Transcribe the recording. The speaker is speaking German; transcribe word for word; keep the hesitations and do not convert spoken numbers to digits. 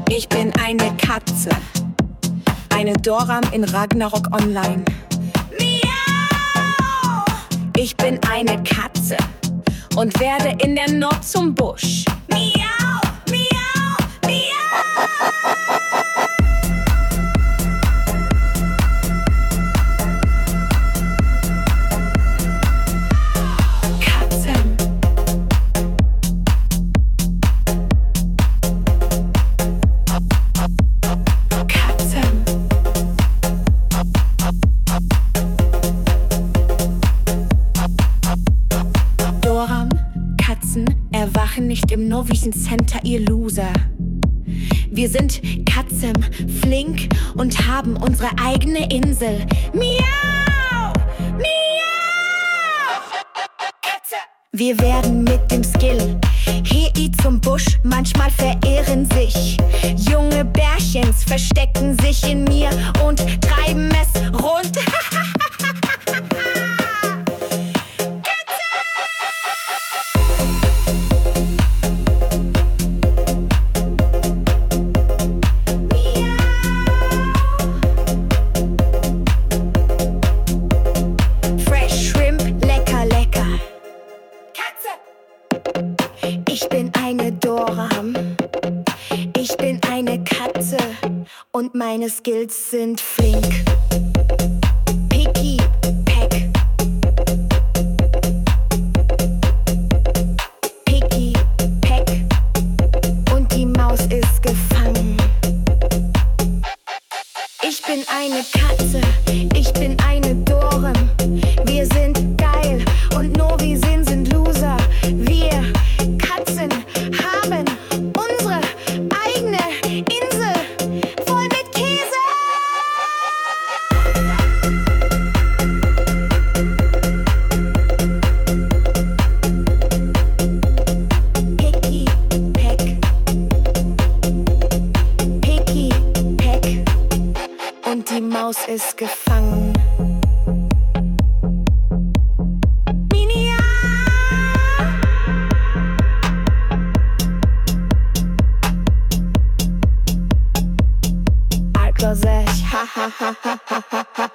Ich bin eine Katze, eine Doram in Ragnarok Online. Miau! Ich bin eine Katze und werde in der Not zum Busch. Miau, miau, miau! Katzen. Katzen. Doram, Katzen erwachen nicht im Novizen Center, ihr Loser. Wir sind Katzen, flink und haben unsere eigene Insel. Miau! Miau! Katze! Wir werden mit dem Skill Hei zum Busch, manchmal verirren sich junge Bärchens, verstecken sich in mir und treiben es rund. Fresh Shrimp, lecker, lecker. Katze! Ich bin eine Doram. Ich bin eine Katze und meine Skills sind flink. Picky, Peck. Picky, Peck. Und die Maus ist gefangen. Ich bin eine Katze, ich bin eine Doram. Wir sind geil und Novizen sind Loser. Wir Katzen haben unsere eigene Insel voll mit Käse. Picky, Peck. Picky, Peck. Und die Maus ist gefangen. Minia! Altlosech, ha ha ha ha ha ha.